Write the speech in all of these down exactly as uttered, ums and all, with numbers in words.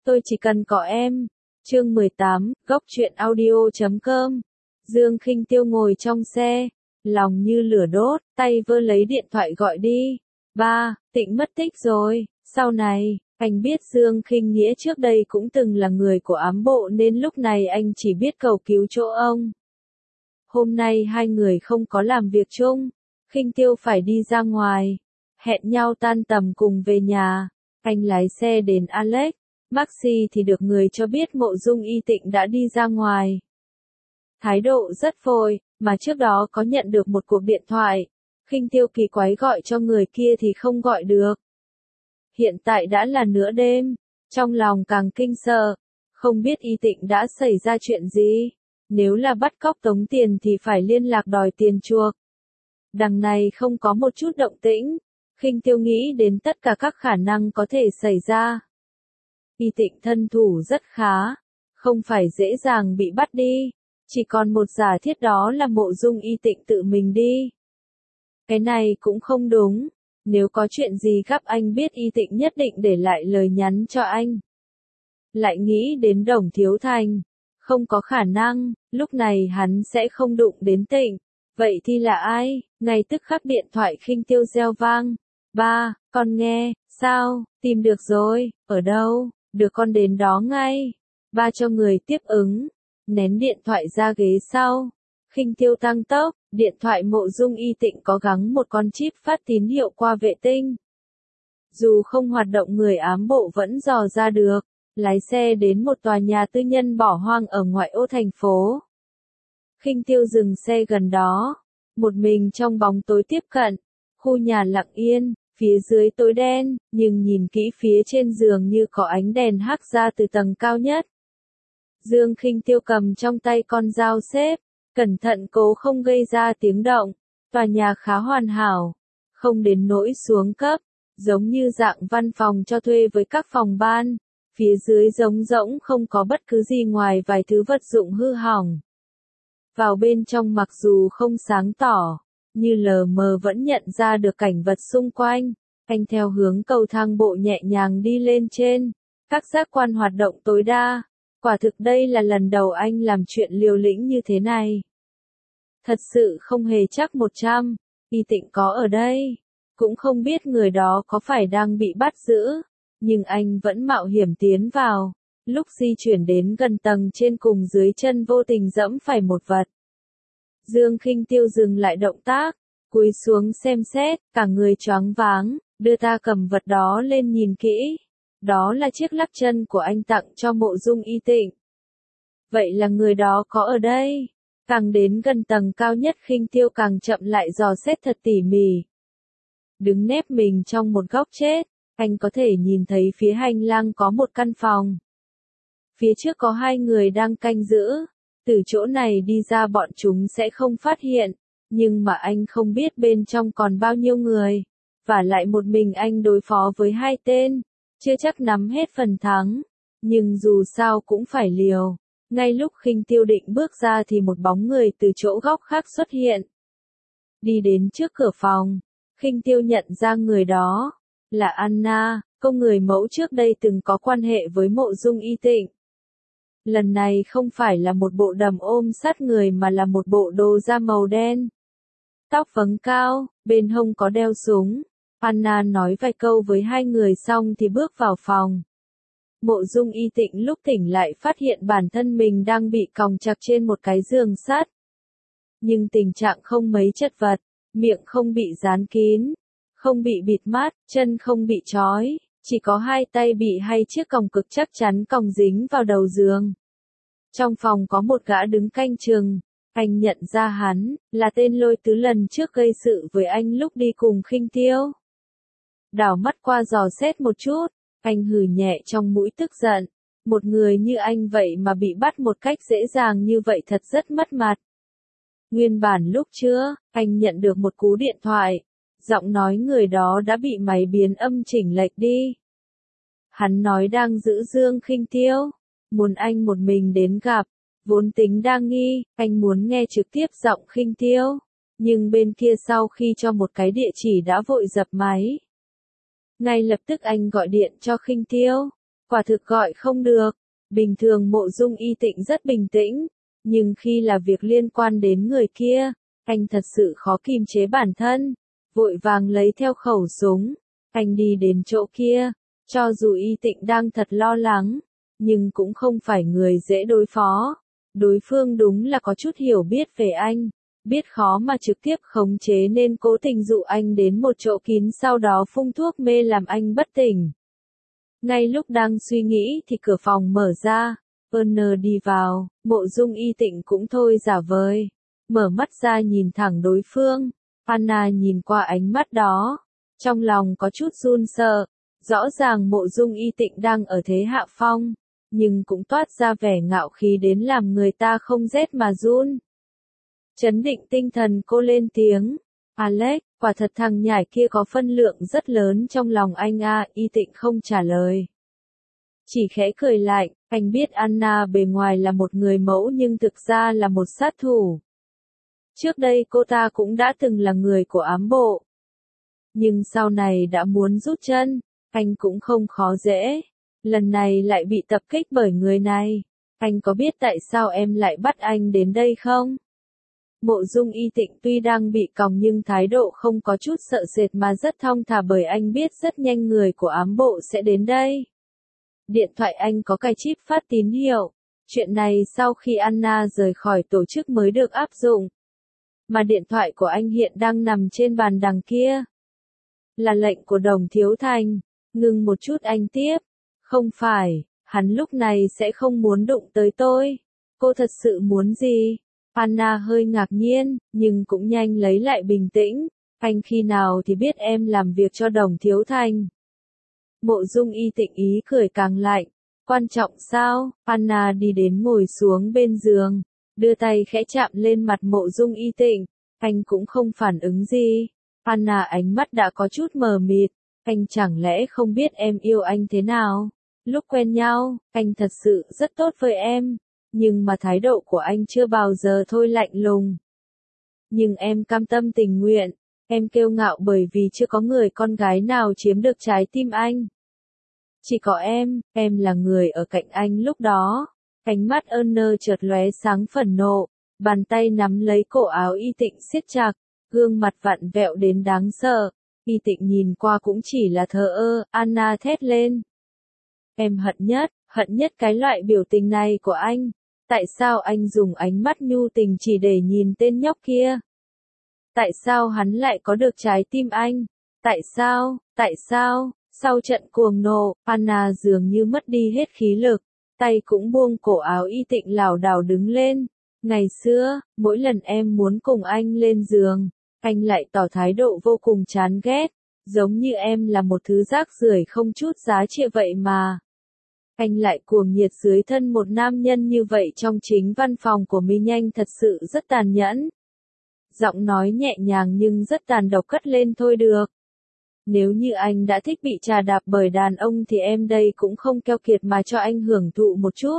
Tôi chỉ cần có em. Chương mười tám, góc truyện audio chấm com. Dương Khinh Tiêu ngồi trong xe, lòng như lửa đốt, tay vơ lấy điện thoại gọi đi. Ba, Tịnh mất tích rồi. Sau này, anh biết Dương Khinh Nghĩa trước đây cũng từng là người của ám bộ nên lúc này anh chỉ biết cầu cứu chỗ ông. Hôm nay hai người không có làm việc chung, Khinh Tiêu phải đi ra ngoài, hẹn nhau tan tầm cùng về nhà. Anh lái xe đến Alex, Maxi thì được người cho biết Mộ Dung Y Tịnh đã đi ra ngoài. Thái độ rất vội, mà trước đó có nhận được một cuộc điện thoại. Khinh Tiêu kỳ quái gọi cho người kia thì không gọi được. Hiện tại đã là nửa đêm, trong lòng càng kinh sợ, không biết Y Tịnh đã xảy ra chuyện gì. Nếu là bắt cóc tống tiền thì phải liên lạc đòi tiền chuộc. Đằng này không có một chút động tĩnh, Khinh Tiêu nghĩ đến tất cả các khả năng có thể xảy ra. Y Tịnh thân thủ rất khá, không phải dễ dàng bị bắt đi, chỉ còn một giả thiết đó là Mộ Dung Y Tịnh tự mình đi. Cái này cũng không đúng, nếu có chuyện gì gấp anh biết Y Tịnh nhất định để lại lời nhắn cho anh. Lại nghĩ đến Đồng Thiếu Thành, không có khả năng, lúc này hắn sẽ không đụng đến Tịnh. Vậy thì là ai? Ngay tức khắc điện thoại Khinh Tiêu reo vang. Ba, con nghe, sao, tìm được rồi, ở đâu, được con đến đó ngay. Ba cho người tiếp ứng, ném điện thoại ra ghế sau. Khinh Tiêu tăng tốc, điện thoại Mộ Dung Y Tịnh có gắn một con chip phát tín hiệu qua vệ tinh. Dù không hoạt động người ám bộ vẫn dò ra được, lái xe đến một tòa nhà tư nhân bỏ hoang ở ngoại ô thành phố. Khinh Tiêu dừng xe gần đó, một mình trong bóng tối tiếp cận, khu nhà lặng yên, phía dưới tối đen, nhưng nhìn kỹ phía trên giường như có ánh đèn hắt ra từ tầng cao nhất. Dương Khinh Tiêu cầm trong tay con dao xếp, cẩn thận cố không gây ra tiếng động. Tòa nhà khá hoàn hảo, không đến nỗi xuống cấp, giống như dạng văn phòng cho thuê với các phòng ban. Phía dưới trống rỗng không có bất cứ gì ngoài vài thứ vật dụng hư hỏng. Vào bên trong mặc dù không sáng tỏ, như lờ mờ vẫn nhận ra được cảnh vật xung quanh. Anh theo hướng cầu thang bộ nhẹ nhàng đi lên trên, các giác quan hoạt động tối đa. Quả thực đây là lần đầu anh làm chuyện liều lĩnh như thế này. Thật sự không hề chắc một trăm, Y Tịnh có ở đây. Cũng không biết người đó có phải đang bị bắt giữ, nhưng anh vẫn mạo hiểm tiến vào. Lúc di chuyển đến gần tầng trên cùng dưới chân vô tình dẫm phải một vật. Dương Khinh Tiêu dừng lại động tác, cúi xuống xem xét, cả người choáng váng, đưa ta cầm vật đó lên nhìn kỹ. Đó là chiếc lắc chân của anh tặng cho Mộ Dung Y Tịnh. Vậy là người đó có ở đây. Càng đến gần tầng cao nhất Khinh Tiêu càng chậm lại dò xét thật tỉ mỉ. Đứng nép mình trong một góc chết, anh có thể nhìn thấy phía hành lang có một căn phòng. Phía trước có hai người đang canh giữ. Từ chỗ này đi ra bọn chúng sẽ không phát hiện, nhưng mà anh không biết bên trong còn bao nhiêu người. Và lại một mình anh đối phó với hai tên, chưa chắc nắm hết phần thắng, nhưng dù sao cũng phải liều. Ngay lúc Khinh Tiêu định bước ra thì một bóng người từ chỗ góc khác xuất hiện. Đi đến trước cửa phòng, Khinh Tiêu nhận ra người đó là Anna, cô người mẫu trước đây từng có quan hệ với Mộ Dung Y Tịnh. Lần này không phải là một bộ đầm ôm sát người mà là một bộ đồ da màu đen. Tóc vầng cao, bên hông có đeo súng. Anna nói vài câu với hai người xong thì bước vào phòng. Mộ Dung Y Tịnh lúc tỉnh lại phát hiện bản thân mình đang bị còng chặt trên một cái giường sắt. Nhưng tình trạng không mấy chật vật, miệng không bị dán kín, không bị bịt mắt, chân không bị trói, chỉ có hai tay bị hai chiếc còng cực chắc chắn còng dính vào đầu giường. Trong phòng có một gã đứng canh chừng, anh nhận ra hắn, là tên Lôi Tứ lần trước gây sự với anh lúc đi cùng Khinh Tiêu. Đảo mắt qua dò xét một chút, anh hừ nhẹ trong mũi tức giận, một người như anh vậy mà bị bắt một cách dễ dàng như vậy thật rất mất mặt. Nguyên bản lúc trước, anh nhận được một cú điện thoại, giọng nói người đó đã bị máy biến âm chỉnh lệch đi. Hắn nói đang giữ Dương Khinh Tiêu, muốn anh một mình đến gặp, vốn tính đa nghi, anh muốn nghe trực tiếp giọng Khinh Tiêu, nhưng bên kia sau khi cho một cái địa chỉ đã vội dập máy. Ngay lập tức anh gọi điện cho Khinh Tiêu, Quả thực gọi không được. Bình thường Mộ Dung Y Tịnh rất bình tĩnh, nhưng khi là việc liên quan đến người kia, anh thật sự khó kiềm chế bản thân, vội vàng lấy theo khẩu súng, anh đi đến chỗ kia, cho dù Y Tịnh đang thật lo lắng, nhưng cũng không phải người dễ đối phó. Đối phương đúng là có chút hiểu biết về anh, biết khó mà trực tiếp khống chế nên cố tình dụ anh đến một chỗ kín sau đó phun thuốc mê làm anh bất tỉnh. Ngay lúc đang suy nghĩ thì cửa phòng mở ra, Ernest đi vào, Mộ Dung Y Tịnh cũng thôi giả vời, mở mắt ra nhìn thẳng đối phương. Anna nhìn qua ánh mắt đó, trong lòng có chút run sợ, rõ ràng Mộ Dung Y Tịnh đang ở thế hạ phong, nhưng cũng toát ra vẻ ngạo khí đến làm người ta không rét mà run. Chấn định tinh thần cô lên tiếng, Alex, quả thật thằng nhãi kia có phân lượng rất lớn trong lòng anh a. Y Tịnh không trả lời. Chỉ khẽ cười lạnh, anh biết Anna bề ngoài là một người mẫu nhưng thực ra là một sát thủ. Trước đây cô ta cũng đã từng là người của ám bộ. Nhưng sau này đã muốn rút chân, anh cũng không khó dễ. Lần này lại bị tập kích bởi người này. Anh có biết tại sao em lại bắt anh đến đây không? Mộ Dung Y Tịnh tuy đang bị còng nhưng thái độ không có chút sợ sệt mà rất thong thả bởi anh biết rất nhanh người của ám bộ sẽ đến đây. Điện thoại anh có cài chip phát tín hiệu. Chuyện này sau khi Anna rời khỏi tổ chức mới được áp dụng. Mà điện thoại của anh hiện đang nằm trên bàn đằng kia. Là lệnh của Đồng Thiếu Thành. Ngừng một chút anh tiếp. Không phải, hắn lúc này sẽ không muốn đụng tới tôi. Cô thật sự muốn gì? Anna hơi ngạc nhiên, nhưng cũng nhanh lấy lại bình tĩnh. Anh khi nào thì biết em làm việc cho Đồng Thiếu Thành? Mộ Dung Y Tịnh ý cười càng lạnh. Quan trọng sao? Anna đi đến ngồi xuống bên giường, đưa tay khẽ chạm lên mặt Mộ Dung Y Tịnh. Anh cũng không phản ứng gì. Anna ánh mắt đã có chút mờ mịt. Anh chẳng lẽ không biết em yêu anh thế nào? Lúc quen nhau, anh thật sự rất tốt với em. Nhưng mà thái độ của anh chưa bao giờ thôi lạnh lùng. Nhưng em cam tâm tình nguyện. Em kiêu ngạo bởi vì chưa có người con gái nào chiếm được trái tim anh. Chỉ có em, em là người ở cạnh anh lúc đó. Ánh mắt Ernest chợt lóe sáng phẫn nộ, bàn tay nắm lấy cổ áo Y Tịnh siết chặt, gương mặt vặn vẹo đến đáng sợ. Y Tịnh nhìn qua cũng chỉ là thờ ơ. Anna thét lên. Em hận nhất, hận nhất cái loại biểu tình này của anh. Tại sao anh dùng ánh mắt nhu tình chỉ để nhìn tên nhóc kia? Tại sao hắn lại có được trái tim anh? Tại sao, tại sao? Sau trận cuồng nộ, Anna dường như mất đi hết khí lực, tay cũng buông cổ áo Y Tịnh lảo đảo đứng lên. Ngày xưa, mỗi lần em muốn cùng anh lên giường, anh lại tỏ thái độ vô cùng chán ghét, giống như em là một thứ rác rưởi không chút giá trị vậy mà. Anh lại cuồng nhiệt dưới thân một nam nhân như vậy trong chính văn phòng của mình, nhanh thật sự rất tàn nhẫn. Giọng nói nhẹ nhàng nhưng rất tàn độc cất lên thôi được. Nếu như anh đã thích bị trà đạp bởi đàn ông thì em đây cũng không keo kiệt mà cho anh hưởng thụ một chút.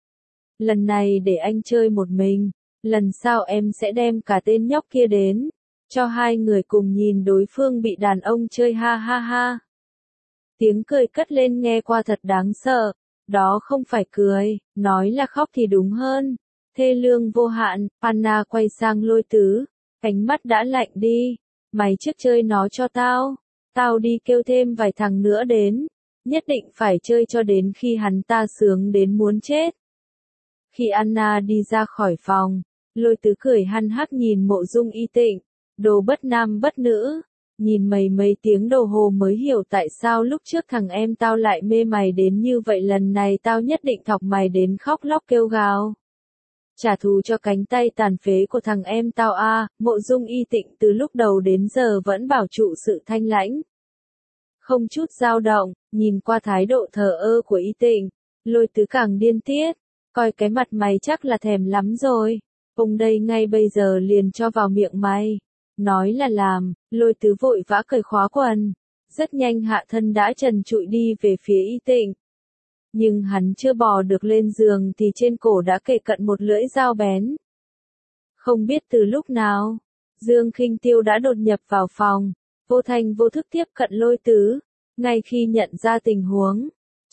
Lần này để anh chơi một mình, lần sau em sẽ đem cả tên nhóc kia đến, cho hai người cùng nhìn đối phương bị đàn ông chơi ha ha ha. Tiếng cười cất lên nghe qua thật đáng sợ, đó không phải cười, nói là khóc thì đúng hơn. Thê lương vô hạn. Anna quay sang Lôi Tứ, ánh mắt đã lạnh đi. Mày trước chơi nó cho tao, tao đi kêu thêm vài thằng nữa đến, nhất định phải chơi cho đến khi hắn ta sướng đến muốn chết. Khi Anna đi ra khỏi phòng, Lôi Tứ cười hăn hắc nhìn Mộ Dung Y Tịnh, đồ bất nam bất nữ, nhìn mày mấy tiếng đồng hồ mới hiểu tại sao lúc trước thằng em tao lại mê mày đến như vậy, lần này tao nhất định thọc mày đến khóc lóc kêu gào. Trả thù cho cánh tay tàn phế của thằng em tao a. À. Mộ Dung Y Tịnh từ lúc đầu đến giờ vẫn bảo trụ sự thanh lãnh, không chút dao động. Nhìn qua thái độ thờ ơ của Y Tịnh, Lôi Tứ càng điên tiết, coi cái mặt mày chắc là thèm lắm rồi, ông đây ngay bây giờ liền cho vào miệng mày. Nói là làm, Lôi Tứ vội vã cởi khóa quần, rất nhanh hạ thân đã trần trụi đi về phía Y Tịnh. Nhưng hắn chưa bò được lên giường thì trên cổ đã kề cận một lưỡi dao bén. Không biết từ lúc nào, Dương Khinh Tiêu đã đột nhập vào phòng, vô thành vô thức tiếp cận Lôi Tứ. Ngay khi nhận ra tình huống,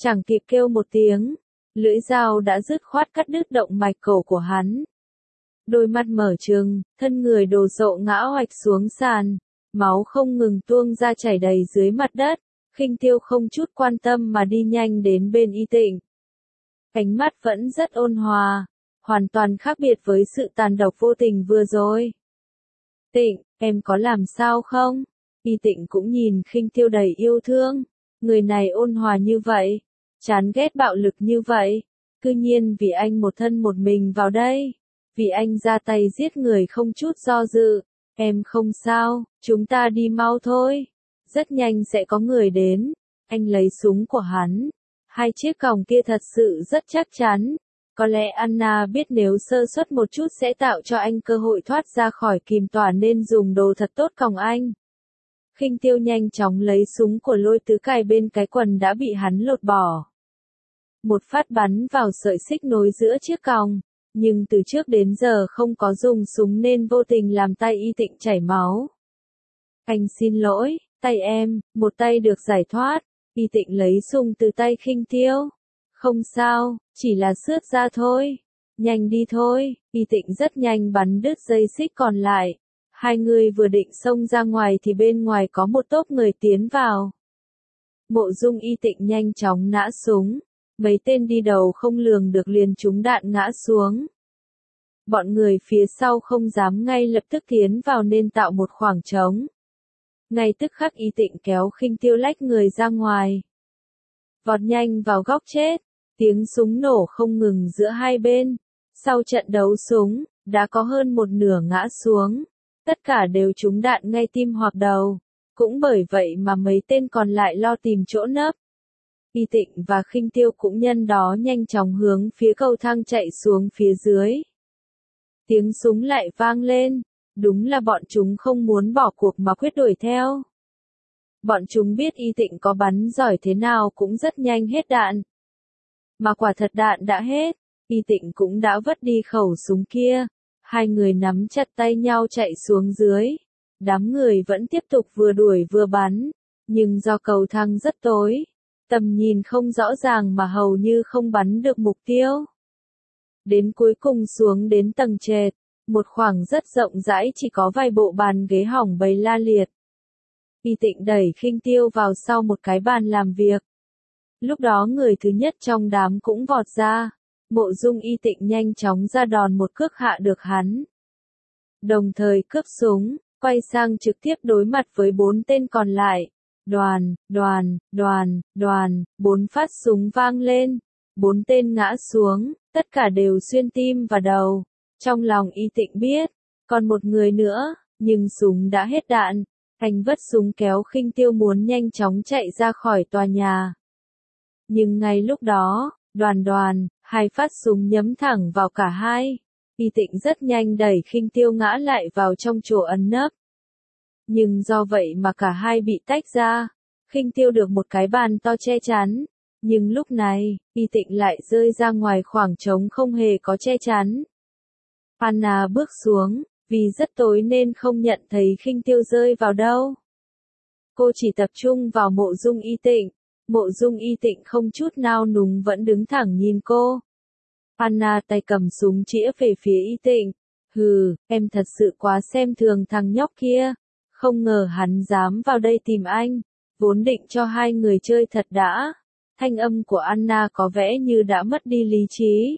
Chẳng kịp kêu một tiếng, lưỡi dao đã dứt khoát cắt đứt động mạch cổ của hắn. Đôi mắt mở trừng, thân người đồ sộ ngã oạch xuống sàn, máu không ngừng tuôn ra chảy đầy dưới mặt đất. Khinh Tiêu không chút quan tâm mà đi nhanh đến bên Y Tịnh. Ánh mắt vẫn rất ôn hòa, hoàn toàn khác biệt với sự tàn độc vô tình vừa rồi. Tịnh, em có làm sao không? Y Tịnh cũng nhìn Khinh Tiêu đầy yêu thương. Người này ôn hòa như vậy, chán ghét bạo lực như vậy, cư nhiên vì anh một thân một mình vào đây, vì anh ra tay giết người không chút do dự. Em không sao, chúng ta đi mau thôi, rất nhanh sẽ có người đến. Anh lấy súng của hắn, hai chiếc còng kia thật sự rất chắc chắn. Có lẽ Anna biết nếu sơ suất một chút sẽ tạo cho anh cơ hội thoát ra khỏi kìm tỏa nên dùng đồ thật tốt còng anh. Khinh Tiêu nhanh chóng lấy súng của Lôi Tứ cài bên cái quần đã bị hắn lột bỏ. Một phát bắn vào sợi xích nối giữa chiếc còng, nhưng từ trước đến giờ không có dùng súng nên vô tình làm tay Y Tịnh chảy máu. Anh xin lỗi, tay em, một tay được giải thoát. Y Tịnh lấy súng từ tay Khinh Tiêu. Không sao, chỉ là xước ra thôi. Nhanh đi thôi. Y Tịnh rất nhanh bắn đứt dây xích còn lại. Hai người vừa định xông ra ngoài thì bên ngoài có một tốp người tiến vào. Mộ Dung Y Tịnh nhanh chóng nã súng. Mấy tên đi đầu không lường được liền trúng đạn ngã xuống. Bọn người phía sau không dám ngay lập tức tiến vào nên tạo một khoảng trống. Ngay tức khắc Y Tịnh kéo Khinh Tiêu lách người ra ngoài. Vọt nhanh vào góc chết, tiếng súng nổ không ngừng giữa hai bên. Sau trận đấu súng, đã có hơn một nửa ngã xuống. Tất cả đều trúng đạn ngay tim hoặc đầu. Cũng bởi vậy mà mấy tên còn lại lo tìm chỗ nấp. Y Tịnh và Khinh Tiêu cũng nhân đó nhanh chóng hướng phía cầu thang chạy xuống phía dưới. Tiếng súng lại vang lên. Đúng là bọn chúng không muốn bỏ cuộc mà quyết đuổi theo. Bọn chúng biết Y Tịnh có bắn giỏi thế nào cũng rất nhanh hết đạn. Mà quả thật đạn đã hết, Y Tịnh cũng đã vứt đi khẩu súng kia. Hai người nắm chặt tay nhau chạy xuống dưới. Đám người vẫn tiếp tục vừa đuổi vừa bắn. Nhưng do cầu thang rất tối, tầm nhìn không rõ ràng mà hầu như không bắn được mục tiêu. Đến cuối cùng xuống đến tầng trệt, một khoảng rất rộng rãi chỉ có vài bộ bàn ghế hỏng bày la liệt. Y Tịnh đẩy Khinh Tiêu vào sau một cái bàn làm việc. Lúc đó người thứ nhất trong đám cũng vọt ra. Mộ Dung Y Tịnh nhanh chóng ra đòn một cước hạ được hắn. Đồng thời cướp súng, quay sang trực tiếp đối mặt với bốn tên còn lại. Đoàn, đoàn, đoàn, đoàn, bốn phát súng vang lên. Bốn tên ngã xuống, tất cả đều xuyên tim và đầu. Trong lòng Y Tịnh biết, còn một người nữa, nhưng súng đã hết đạn. Anh vứt súng kéo Khinh Tiêu muốn nhanh chóng chạy ra khỏi tòa nhà. Nhưng ngay lúc đó, đoàn đoàn, hai phát súng nhắm thẳng vào cả hai. Y Tịnh rất nhanh đẩy Khinh Tiêu ngã lại vào trong chỗ ẩn nấp. Nhưng do vậy mà cả hai bị tách ra. Khinh Tiêu được một cái bàn to che chắn. Nhưng lúc này, Y Tịnh lại rơi ra ngoài khoảng trống không hề có che chắn. Anna bước xuống, vì rất tối nên không nhận thấy Khinh Tiêu rơi vào đâu. Cô chỉ tập trung vào Mộ Dung Y Tịnh. Mộ Dung Y Tịnh không chút nao núng vẫn đứng thẳng nhìn cô. Anna tay cầm súng chĩa về phía Y Tịnh. Hừ, em thật sự quá xem thường thằng nhóc kia. Không ngờ hắn dám vào đây tìm anh. Vốn định cho hai người chơi thật đã. Thanh âm của Anna có vẻ như đã mất đi lý trí.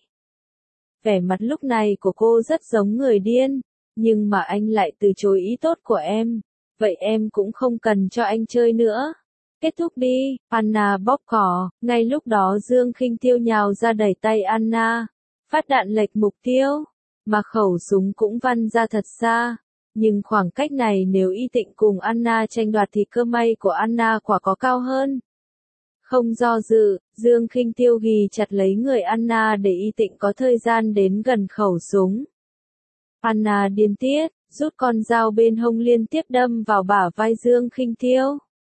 Vẻ mặt lúc này của cô rất giống người điên. Nhưng mà anh lại từ chối ý tốt của em. Vậy em cũng không cần cho anh chơi nữa. Kết thúc đi, Anna bóp cỏ. Ngay lúc đó Dương Khinh Tiêu nhào ra đẩy tay Anna. Phát đạn lệch mục tiêu. Mà khẩu súng cũng văng ra thật xa. Nhưng khoảng cách này nếu Y Tịnh cùng Anna tranh đoạt thì cơ may của Anna quả có cao hơn. Không do dự, Dương Khinh Tiêu ghì chặt lấy người Anna để Y Tịnh có thời gian đến gần khẩu súng. Anna điên tiết, rút con dao bên hông liên tiếp đâm vào bả vai Dương Khinh Tiêu.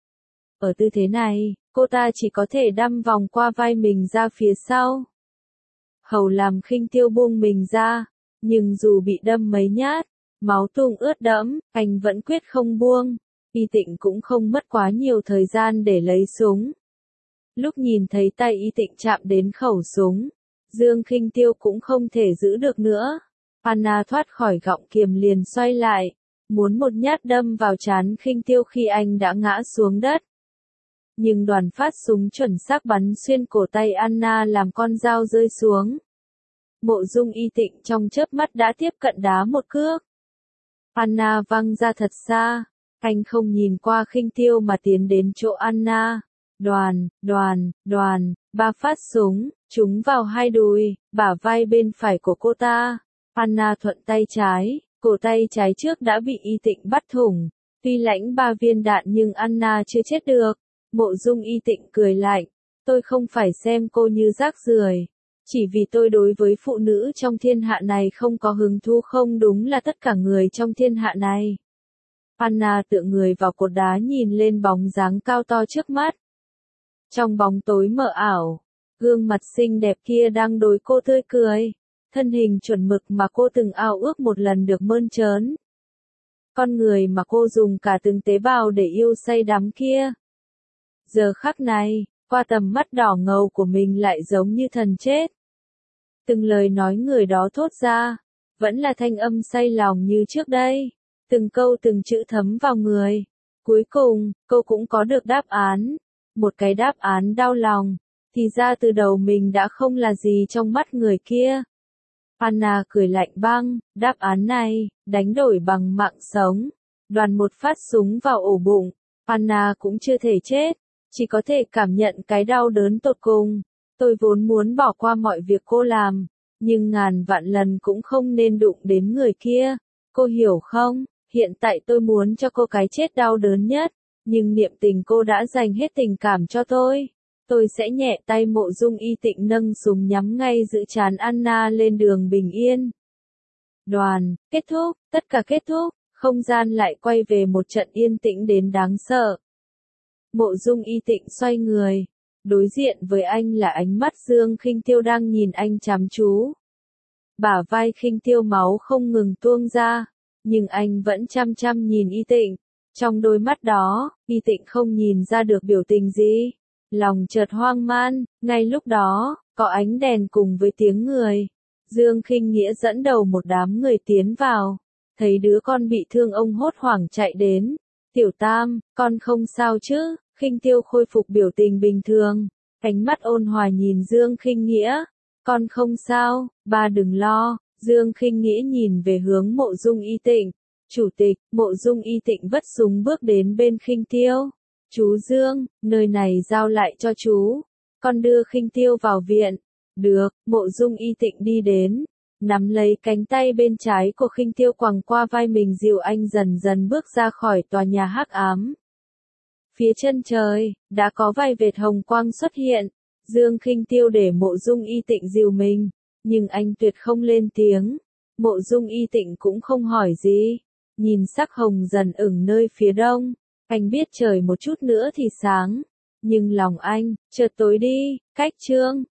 Ở tư thế này, cô ta chỉ có thể đâm vòng qua vai mình ra phía sau. Hầu làm Khinh Tiêu buông mình ra, nhưng dù bị đâm mấy nhát, máu tung ướt đẫm, anh vẫn quyết không buông. Y Tịnh cũng không mất quá nhiều thời gian để lấy súng. Lúc nhìn thấy tay Y Tịnh chạm đến khẩu súng, Dương Khinh Tiêu cũng không thể giữ được nữa. Anna thoát khỏi gọng kiềm liền xoay lại, muốn một nhát đâm vào trán Khinh Tiêu khi anh đã ngã xuống đất. Nhưng đoàn phát súng chuẩn xác bắn xuyên cổ tay Anna làm con dao rơi xuống. Mộ Dung Y Tịnh trong chớp mắt đã tiếp cận đá một cước. Anna văng ra thật xa, anh không nhìn qua Khinh Tiêu mà tiến đến chỗ Anna. Đoàn, đoàn, đoàn, ba phát súng, trúng vào hai đùi, bả vai bên phải của cô ta. Anna thuận tay trái, cổ tay trái trước đã bị Y Tịnh bắt thủng. Tuy lãnh ba viên đạn nhưng Anna chưa chết được. Mộ Dung Y Tịnh cười lạnh, tôi không phải xem cô như rác rưởi. Chỉ vì tôi đối với phụ nữ trong thiên hạ này không có hứng thú không đúng là tất cả người trong thiên hạ này. Anna tựa người vào cột đá nhìn lên bóng dáng cao to trước mắt. Trong bóng tối mờ ảo, gương mặt xinh đẹp kia đang đối cô tươi cười, thân hình chuẩn mực mà cô từng ao ước một lần được mơn trớn. Con người mà cô dùng cả từng tế bào để yêu say đắm kia. Giờ khắc này, qua tầm mắt đỏ ngầu của mình lại giống như thần chết. Từng lời nói người đó thốt ra, vẫn là thanh âm say lòng như trước đây. Từng câu từng chữ thấm vào người. Cuối cùng, cô cũng có được đáp án. Một cái đáp án đau lòng. Thì ra từ đầu mình đã không là gì trong mắt người kia. Anna cười lạnh băng, đáp án này, đánh đổi bằng mạng sống. Đoàn một phát súng vào ổ bụng. Anna cũng chưa thể chết. Chỉ có thể cảm nhận cái đau đớn tột cùng. Tôi vốn muốn bỏ qua mọi việc cô làm. Nhưng ngàn vạn lần cũng không nên đụng đến người kia. Cô hiểu không? Hiện tại tôi muốn cho cô cái chết đau đớn nhất. Nhưng niệm tình cô đã dành hết tình cảm cho tôi. Tôi sẽ nhẹ tay. Mộ Dung Y Tịnh nâng súng nhắm ngay giữ trán Anna lên đường bình yên. Đoàn, kết thúc, tất cả kết thúc, không gian lại quay về một trận yên tĩnh đến đáng sợ. Mộ Dung Y Tịnh xoay người, đối diện với anh là ánh mắt Dương Khinh Tiêu đang nhìn anh chăm chú. Bả vai Khinh Tiêu máu không ngừng tuôn ra, nhưng anh vẫn chăm chăm nhìn Y Tịnh. Trong đôi mắt đó, Y Tịnh không nhìn ra được biểu tình gì. Lòng chợt hoang man, ngay lúc đó, có ánh đèn cùng với tiếng người. Dương Khinh Nghĩa dẫn đầu một đám người tiến vào, thấy đứa con bị thương ông hốt hoảng chạy đến. Tiểu Tam, con không sao chứ? Khinh Tiêu khôi phục biểu tình bình thường, ánh mắt ôn hòa nhìn Dương Khinh Nghĩa. Con không sao, ba đừng lo. Dương Khinh Nghĩa nhìn về hướng Mộ Dung Y Tịnh. Chủ tịch, Mộ Dung Y Tịnh vất súng bước đến bên Khinh Tiêu. Chú Dương, nơi này giao lại cho chú. Con đưa Khinh Tiêu vào viện. Được, Mộ Dung Y Tịnh đi đến, nắm lấy cánh tay bên trái của Khinh Tiêu quàng qua vai mình dìu anh dần dần bước ra khỏi tòa nhà hắc ám. Phía chân trời, đã có vài vệt hồng quang xuất hiện. Dương Khinh Tiêu để Mộ Dung Y Tịnh dìu mình, nhưng anh tuyệt không lên tiếng. Mộ Dung Y Tịnh cũng không hỏi gì. Nhìn sắc hồng dần ửng nơi phía đông, anh biết trời một chút nữa thì sáng. Nhưng lòng anh, chợt tối đi, cách chương.